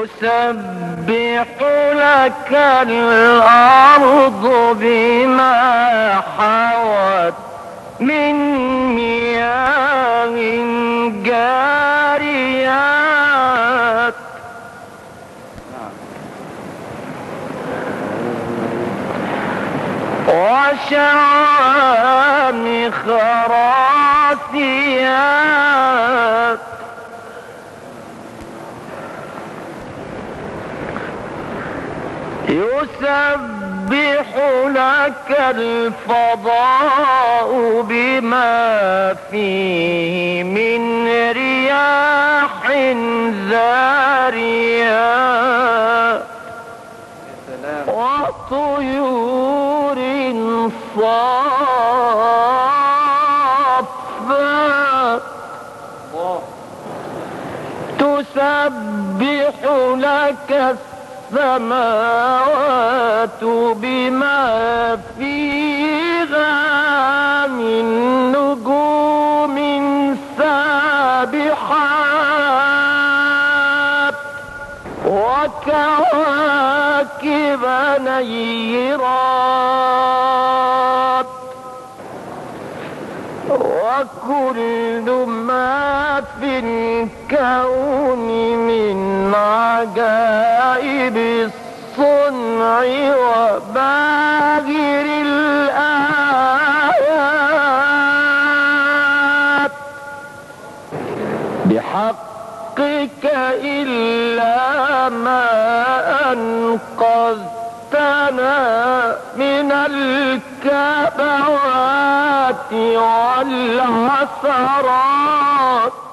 تسبح لك الأرض بما حوت من مياه جاريات وشوامخ راسيات يسبح لك الفضاء بما فيه من رياح زاريات وطيور صافات تسبح لك السماوات بما فيها من نجوم سابحات وكواكب نيرات وكل ما في الكون من عجائب الصنع وباهر الآيات بحقك إلا ما أنقذتنا من الكبوات والعثرات